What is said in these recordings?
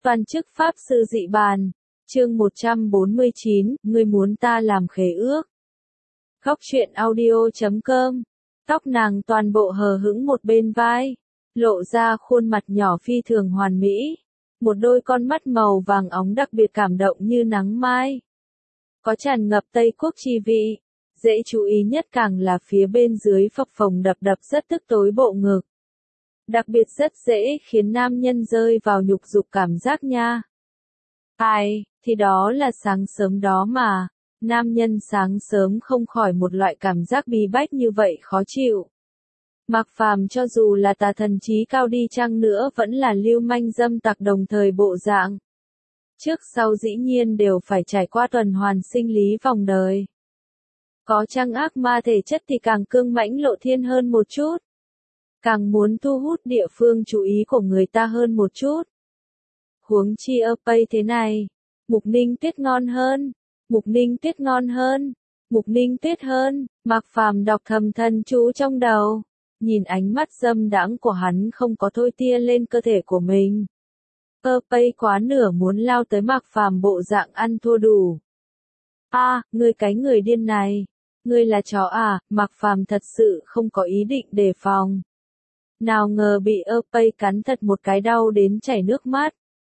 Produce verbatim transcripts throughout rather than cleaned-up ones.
Toàn chức Pháp Sư Dị Bàn, chương một trăm bốn mươi chín, ngươi muốn ta làm khế ước. Góc truyện audio chấm com, tóc nàng toàn bộ hờ hững một bên vai, lộ ra khuôn mặt nhỏ phi thường hoàn mỹ, một đôi con mắt màu vàng óng đặc biệt cảm động như nắng mai. Có tràn ngập Tây Quốc chi vị, dễ chú ý nhất càng là phía bên dưới phập phồng đập đập rất tức tối bộ ngực. Đặc biệt rất dễ khiến nam nhân rơi vào nhục dục cảm giác nha. Ai, thì đó là sáng sớm đó mà, nam nhân sáng sớm không khỏi một loại cảm giác bí bách như vậy khó chịu. Mạc Phàm cho dù là tà thần trí cao đi chăng nữa vẫn là lưu manh dâm tặc đồng thời bộ dạng. Trước sau dĩ nhiên đều phải trải qua tuần hoàn sinh lý vòng đời. Có chăng ác ma thể chất thì càng cương mãnh lộ thiên hơn một chút. Càng muốn thu hút địa phương chú ý của người ta hơn một chút. Huống chi ơ pây thế này, Mục Ninh Tuyết ngon hơn, Mục Ninh Tuyết ngon hơn, Mục Ninh Tuyết hơn, Mạc Phàm đọc thầm thân chú trong đầu, nhìn ánh mắt dâm đãng của hắn không có thôi tia lên cơ thể của mình. Ơ pây quá nửa muốn lao tới Mạc Phàm bộ dạng ăn thua đủ. A, à, ngươi cái người điên này, ngươi là chó à? Mạc Phàm thật sự không có ý định đề phòng. Nào ngờ bị ơ pây cắn thật một cái đau đến chảy nước mắt.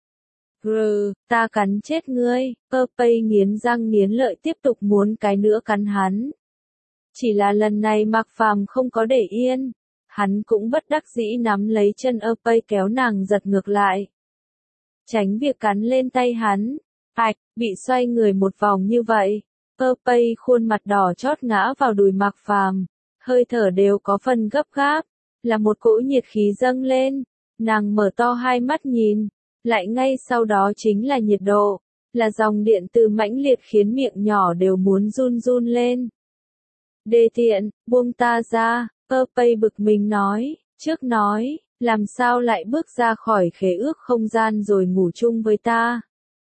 Grr, ta cắn chết ngươi, ơ pây nghiến răng nghiến lợi tiếp tục muốn cái nữa cắn hắn. Chỉ là lần này Mạc Phàm không có để yên, hắn cũng bất đắc dĩ nắm lấy chân ơ pây kéo nàng giật ngược lại. Tránh việc cắn lên tay hắn, ạch, bị xoay người một vòng như vậy, ơ pây khuôn mặt đỏ chót ngã vào đùi Mạc Phàm, hơi thở đều có phần gấp gáp. Là một cỗ nhiệt khí dâng lên, nàng mở to hai mắt nhìn, lại ngay sau đó chính là nhiệt độ, là dòng điện từ mãnh liệt khiến miệng nhỏ đều muốn run run lên. Đê tiện, buông ta ra, ơ pây bực mình nói, trước nói, làm sao lại bước ra khỏi khế ước không gian rồi ngủ chung với ta.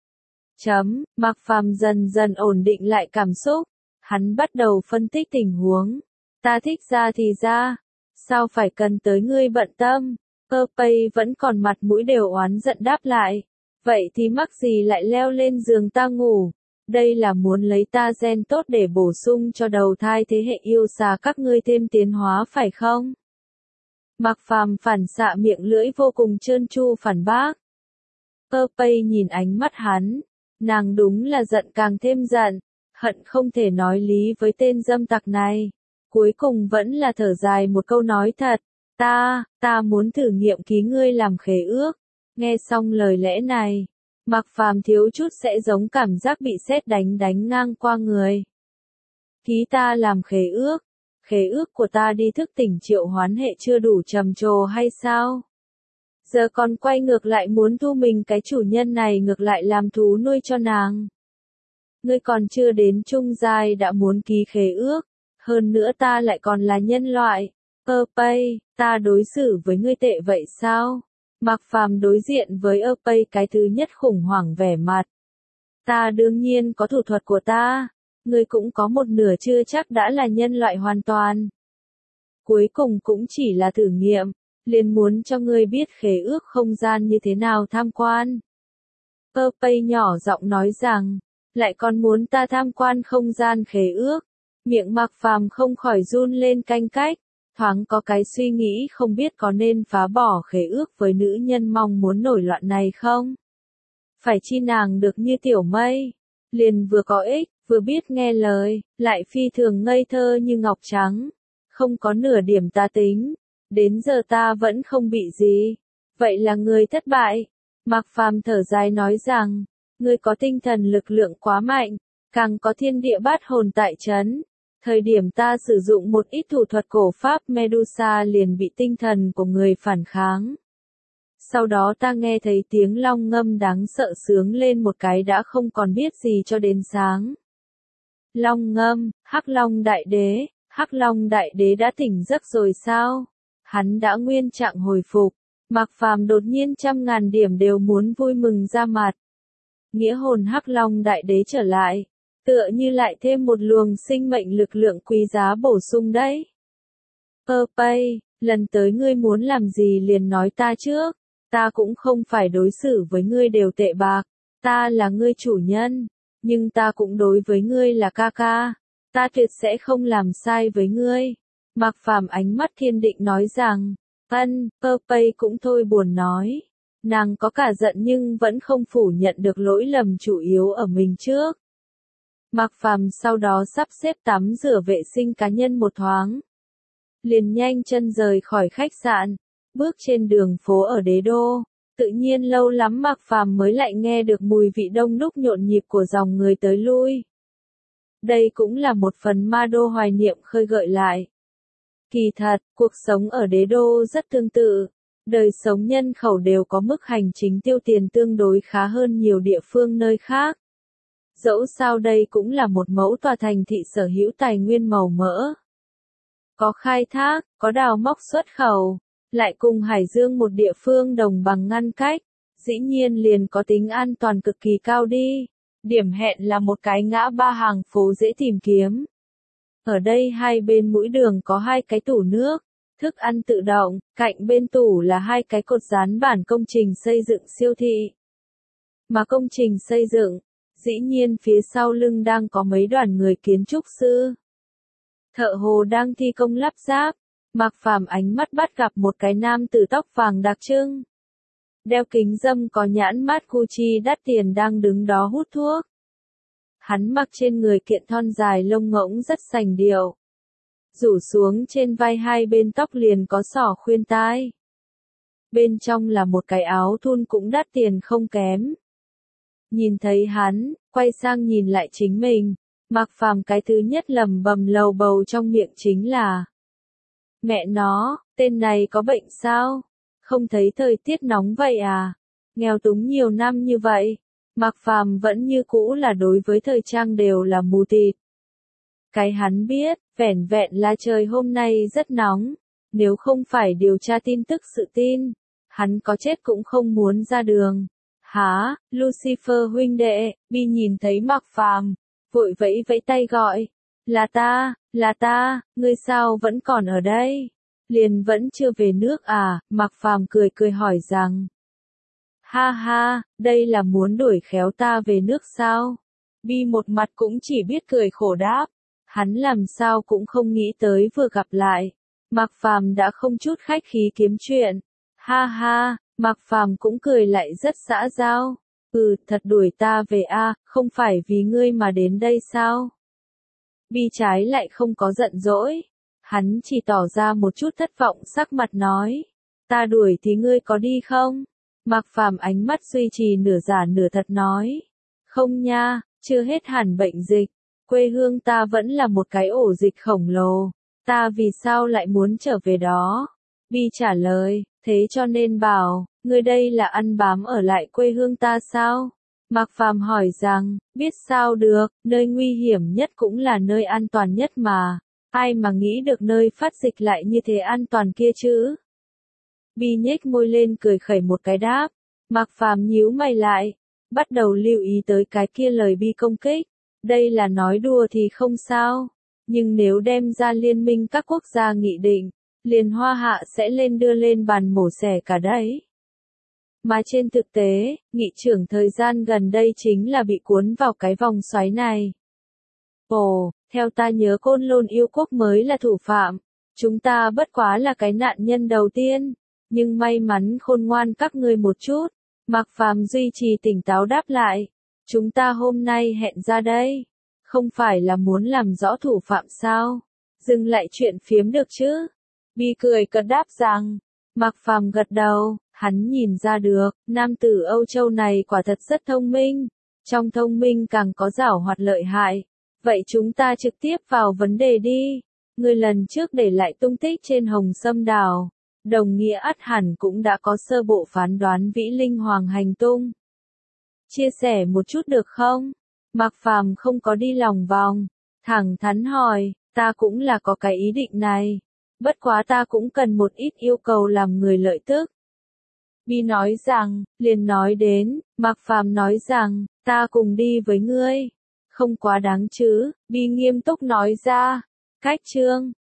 Chấm, Mạc Phàm dần dần ổn định lại cảm xúc, hắn bắt đầu phân tích tình huống, ta thích ra thì ra. Sao phải cần tới ngươi bận tâm? Ơ pây vẫn còn mặt mũi đều oán giận đáp lại. Vậy thì mắc gì lại leo lên giường ta ngủ? Đây là muốn lấy ta gen tốt để bổ sung cho đầu thai thế hệ yêu xà các ngươi thêm tiến hóa phải không? Mạc Phàm phản xạ miệng lưỡi vô cùng trơn tru phản bác. Ơ pây nhìn ánh mắt hắn, nàng đúng là giận càng thêm giận, hận không thể nói lý với tên dâm tặc này. Cuối cùng vẫn là thở dài một câu nói thật, ta, ta muốn thử nghiệm ký ngươi làm khế ước. Nghe xong lời lẽ này, Mạc Phàm thiếu chút sẽ giống cảm giác bị sét đánh đánh ngang qua người. Ký ta làm khế ước, khế ước của ta đi thức tỉnh triệu hoán hệ chưa đủ trầm trồ hay sao? Giờ còn quay ngược lại muốn thu mình cái chủ nhân này ngược lại làm thú nuôi cho nàng. Ngươi còn chưa đến trung giai đã muốn ký khế ước. Hơn nữa ta lại còn là nhân loại, ơ pây, ta đối xử với ngươi tệ vậy sao? Mạc Phàm đối diện với ơ pây cái thứ nhất khủng hoảng vẻ mặt. Ta đương nhiên có thủ thuật của ta, ngươi cũng có một nửa chưa chắc đã là nhân loại hoàn toàn. Cuối cùng cũng chỉ là thử nghiệm, liền muốn cho ngươi biết khế ước không gian như thế nào tham quan. Ơ pây nhỏ giọng nói rằng, lại còn muốn ta tham quan không gian khế ước. Miệng Mạc Phàm không khỏi run lên canh cách, thoáng có cái suy nghĩ không biết có nên phá bỏ khế ước với nữ nhân mong muốn nổi loạn này không? Phải chi nàng được như tiểu mây, liền vừa có ích, vừa biết nghe lời, lại phi thường ngây thơ như ngọc trắng, không có nửa điểm tà tính, đến giờ ta vẫn không bị gì, vậy là người thất bại. Mạc Phàm thở dài nói rằng, ngươi có tinh thần lực lượng quá mạnh, càng có thiên địa bát hồn tại trấn. Thời điểm ta sử dụng một ít thủ thuật cổ pháp Medusa liền bị tinh thần của người phản kháng. Sau đó ta nghe thấy tiếng long ngâm đáng sợ sướng lên một cái đã không còn biết gì cho đến sáng. Long ngâm, Hắc Long Đại Đế, Hắc Long Đại Đế đã tỉnh giấc rồi sao? Hắn đã nguyên trạng hồi phục, Mạc Phàm đột nhiên trăm ngàn điểm đều muốn vui mừng ra mặt. Nghĩa hồn Hắc Long Đại Đế trở lại. Tựa như lại thêm một luồng sinh mệnh lực lượng quý giá bổ sung đấy. Ơ pây, lần tới ngươi muốn làm gì liền nói ta trước, ta cũng không phải đối xử với ngươi đều tệ bạc, ta là ngươi chủ nhân, nhưng ta cũng đối với ngươi là ca ca, ta tuyệt sẽ không làm sai với ngươi. Mạc Phàm ánh mắt thiên định nói rằng, ân, Pơ Pây cũng thôi buồn nói. Nàng có cả giận nhưng vẫn không phủ nhận được lỗi lầm chủ yếu ở mình trước. Mạc Phàm sau đó sắp xếp tắm rửa vệ sinh cá nhân một thoáng. Liền nhanh chân rời khỏi khách sạn, bước trên đường phố ở đế đô. Tự nhiên lâu lắm Mạc Phàm mới lại nghe được mùi vị đông đúc nhộn nhịp của dòng người tới lui. Đây cũng là một phần ma đô hoài niệm khơi gợi lại. Kỳ thật, cuộc sống ở đế đô rất tương tự. Đời sống nhân khẩu đều có mức hành chính tiêu tiền tương đối khá hơn nhiều địa phương nơi khác. Dẫu sao đây cũng là một mẫu tòa thành thị sở hữu tài nguyên màu mỡ. Có khai thác, có đào móc xuất khẩu, lại cùng Hải Dương một địa phương đồng bằng ngăn cách, dĩ nhiên liền có tính an toàn cực kỳ cao đi. Điểm hẹn là một cái ngã ba hàng phố dễ tìm kiếm. Ở đây hai bên mũi đường có hai cái tủ nước, thức ăn tự động, cạnh bên tủ là hai cái cột dán bản công trình xây dựng siêu thị. Mà công trình xây dựng, dĩ nhiên phía sau lưng đang có mấy đoàn người kiến trúc sư. Thợ hồ đang thi công lắp ráp, Mạc Phàm ánh mắt bắt gặp một cái nam tử tóc vàng đặc trưng. Đeo kính râm có nhãn mát Gucci đắt tiền đang đứng đó hút thuốc. Hắn mặc trên người kiện thon dài lông ngỗng rất sành điệu. Rủ xuống trên vai hai bên tóc liền có xỏ khuyên tai. Bên trong là một cái áo thun cũng đắt tiền không kém. Nhìn thấy hắn, quay sang nhìn lại chính mình, Mạc Phàm cái thứ nhất lẩm bẩm lầu bầu trong miệng chính là: mẹ nó, tên này có bệnh sao? Không thấy thời tiết nóng vậy à? Nghèo túng nhiều năm như vậy, Mạc Phàm vẫn như cũ là đối với thời trang đều là mù tịt. Cái hắn biết, vẻn vẹn là trời hôm nay rất nóng, nếu không phải điều tra tin tức sự tin, hắn có chết cũng không muốn ra đường. Hả, Lucifer huynh đệ, Bi nhìn thấy Mạc Phàm, vội vẫy vẫy tay gọi, là ta, là ta, ngươi sao vẫn còn ở đây? Liền vẫn chưa về nước à? Mạc Phàm cười cười hỏi rằng, ha ha, đây là muốn đuổi khéo ta về nước sao? Bi một mặt cũng chỉ biết cười khổ đáp, hắn làm sao cũng không nghĩ tới vừa gặp lại, Mạc Phàm đã không chút khách khí kiếm chuyện. Ha ha, Mạc Phàm cũng cười lại rất xã giao. Ừ, thật đuổi ta về a, à, không phải vì ngươi mà đến đây sao? Bi trái lại không có giận dỗi, hắn chỉ tỏ ra một chút thất vọng sắc mặt nói, ta đuổi thì ngươi có đi không? Mạc Phàm ánh mắt duy trì nửa giả nửa thật nói, không nha, chưa hết hẳn bệnh dịch, quê hương ta vẫn là một cái ổ dịch khổng lồ, ta vì sao lại muốn trở về đó? Bi trả lời, thế cho nên bảo, ngươi đây là ăn bám ở lại quê hương ta sao? Mạc Phàm hỏi rằng, biết sao được, nơi nguy hiểm nhất cũng là nơi an toàn nhất mà, ai mà nghĩ được nơi phát dịch lại như thế an toàn kia chứ? Bi nhếch môi lên cười khẩy một cái đáp, Mạc Phàm nhíu mày lại, bắt đầu lưu ý tới cái kia lời Bi công kích, đây là nói đùa thì không sao, nhưng nếu đem ra liên minh các quốc gia nghị định, liền Hoa Hạ sẽ lên đưa lên bàn mổ xẻ cả đấy. Mà trên thực tế, nghị trưởng thời gian gần đây chính là bị cuốn vào cái vòng xoáy này. Ồ, theo ta nhớ Côn Lôn Yêu Quốc mới là thủ phạm, chúng ta bất quá là cái nạn nhân đầu tiên, nhưng may mắn khôn ngoan các ngươi một chút. Mạc Phàm duy trì tỉnh táo đáp lại, chúng ta hôm nay hẹn ra đây, không phải là muốn làm rõ thủ phạm sao? Dừng lại chuyện phiếm được chứ? Bi cười cợt đáp rằng, Mạc Phàm gật đầu, hắn nhìn ra được, nam tử Âu Châu này quả thật rất thông minh, trong thông minh càng có giảo hoạt lợi hại. Vậy chúng ta trực tiếp vào vấn đề đi, người lần trước để lại tung tích trên Hồng Sâm Đảo, đồng nghĩa ắt hẳn cũng đã có sơ bộ phán đoán Vĩ Linh Hoàng hành tung. Chia sẻ một chút được không? Mạc Phàm không có đi lòng vòng, thẳng thắn hỏi, ta cũng là có cái ý định này. Bất quá ta cũng cần một ít yêu cầu làm người lợi tức. Bi nói rằng, liền nói đến, Mạc Phàm nói rằng, ta cùng đi với ngươi. Không quá đáng chứ, Bi nghiêm túc nói ra. Cách chương,